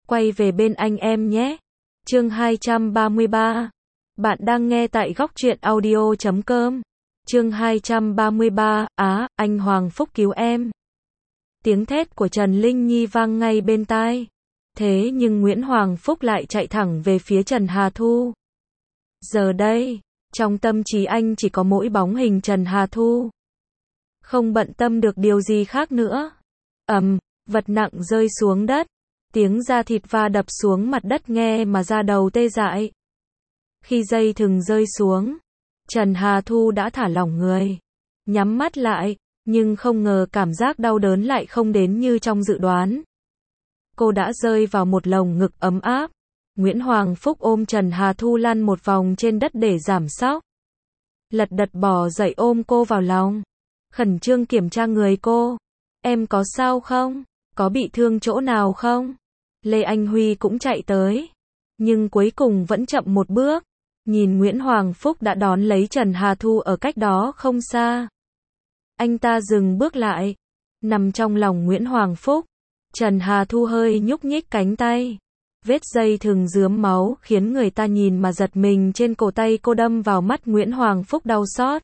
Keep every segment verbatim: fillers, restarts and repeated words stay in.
quay về bên anh em nhé. Chương hai trăm ba mươi ba. Bạn đang nghe tại góc truyện audio chấm com. Chương hai trăm ba mươi ba, Á, anh Hoàng Phúc cứu em. Tiếng thét của Trần Linh Nhi vang ngay bên tai. Thế nhưng Nguyễn Hoàng Phúc lại chạy thẳng về phía Trần Hà Thu. Giờ đây, trong tâm trí anh chỉ có mỗi bóng hình Trần Hà Thu. Không bận tâm được điều gì khác nữa. Ầm, vật nặng rơi xuống đất. Tiếng da thịt va đập xuống mặt đất nghe mà da đầu tê dại. Khi dây thừng rơi xuống, Trần Hà Thu đã thả lỏng người. Nhắm mắt lại, nhưng không ngờ cảm giác đau đớn lại không đến như trong dự đoán. Cô đã rơi vào một lồng ngực ấm áp. Nguyễn Hoàng Phúc ôm Trần Hà Thu lăn một vòng trên đất để giảm sóc. Lật đật bò dậy ôm cô vào lòng. Khẩn trương kiểm tra người cô. Em có sao không? Có bị thương chỗ nào không? Lê Anh Huy cũng chạy tới. Nhưng cuối cùng vẫn chậm một bước. Nhìn Nguyễn Hoàng Phúc đã đón lấy Trần Hà Thu ở cách đó không xa. Anh ta dừng bước lại. Nằm trong lòng Nguyễn Hoàng Phúc. Trần Hà Thu hơi nhúc nhích cánh tay. Vết dây thừng rướm máu khiến người ta nhìn mà giật mình trên cổ tay cô đâm vào mắt Nguyễn Hoàng Phúc đau xót.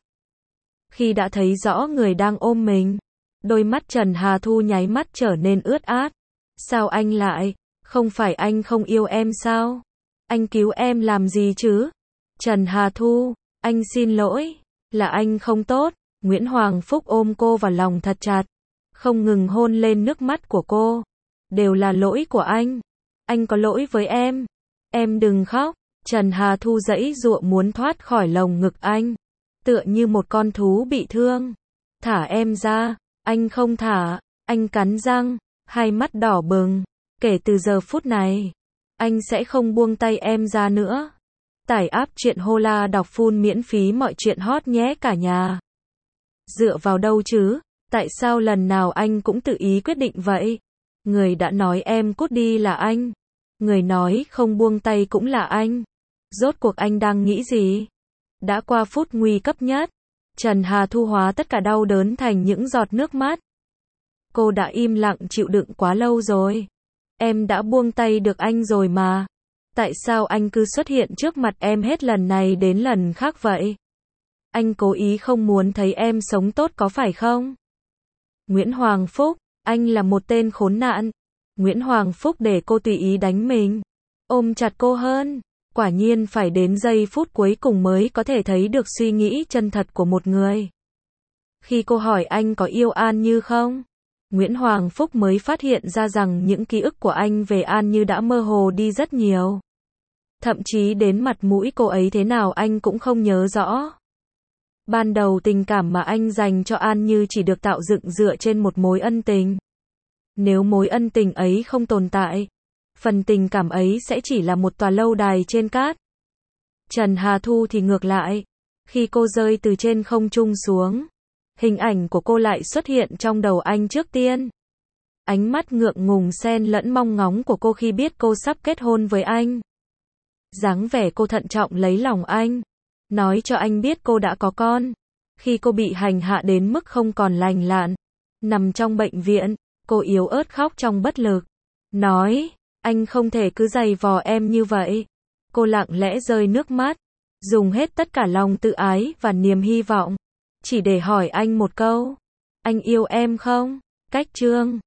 Khi đã thấy rõ người đang ôm mình, đôi mắt Trần Hà Thu nháy mắt trở nên ướt át. Sao anh lại? Không phải anh không yêu em sao? Anh cứu em làm gì chứ? Trần Hà Thu, anh xin lỗi, là anh không tốt. Nguyễn Hoàng Phúc ôm cô vào lòng thật chặt, không ngừng hôn lên nước mắt của cô. Đều là lỗi của anh. Anh có lỗi với em. Em đừng khóc. Trần Hà Thu giãy giụa muốn thoát khỏi lồng ngực anh. Tựa như một con thú bị thương. Thả em ra. Anh không thả. Anh cắn răng, hai mắt đỏ bừng. Kể từ giờ phút này, anh sẽ không buông tay em ra nữa. Tải app truyện Hola đọc full miễn phí mọi chuyện hot nhé cả nhà. Dựa vào đâu chứ? Tại sao lần nào anh cũng tự ý quyết định vậy? Người đã nói em cút đi là anh. Người nói không buông tay cũng là anh. Rốt cuộc anh đang nghĩ gì? Đã qua phút nguy cấp nhất, Trần Hà Thu hóa tất cả đau đớn thành những giọt nước mắt. Cô đã im lặng chịu đựng quá lâu rồi. Em đã buông tay được anh rồi mà. Tại sao anh cứ xuất hiện trước mặt em hết lần này đến lần khác vậy? Anh cố ý không muốn thấy em sống tốt có phải không? Nguyễn Hoàng Phúc, anh là một tên khốn nạn. Nguyễn Hoàng Phúc để cô tùy ý đánh mình. Ôm chặt cô hơn. Quả nhiên phải đến giây phút cuối cùng mới có thể thấy được suy nghĩ chân thật của một người. Khi cô hỏi anh có yêu An Như không? Nguyễn Hoàng Phúc mới phát hiện ra rằng những ký ức của anh về An Như đã mơ hồ đi rất nhiều. Thậm chí đến mặt mũi cô ấy thế nào anh cũng không nhớ rõ. Ban đầu tình cảm mà anh dành cho An Như chỉ được tạo dựng dựa trên một mối ân tình. Nếu mối ân tình ấy không tồn tại, phần tình cảm ấy sẽ chỉ là một tòa lâu đài trên cát. Trần Hà Thu thì ngược lại. Khi cô rơi từ trên không trung xuống, hình ảnh của cô lại xuất hiện trong đầu anh trước tiên. Ánh mắt ngượng ngùng xen lẫn mong ngóng của cô khi biết cô sắp kết hôn với anh. Dáng vẻ cô thận trọng lấy lòng anh, nói cho anh biết cô đã có con. Khi cô bị hành hạ đến mức không còn lành lặn, nằm trong bệnh viện, cô yếu ớt khóc trong bất lực. Nói, anh không thể cứ giày vò em như vậy. Cô lặng lẽ rơi nước mắt, dùng hết tất cả lòng tự ái và niềm hy vọng, chỉ để hỏi anh một câu. Anh yêu em không? Cách chương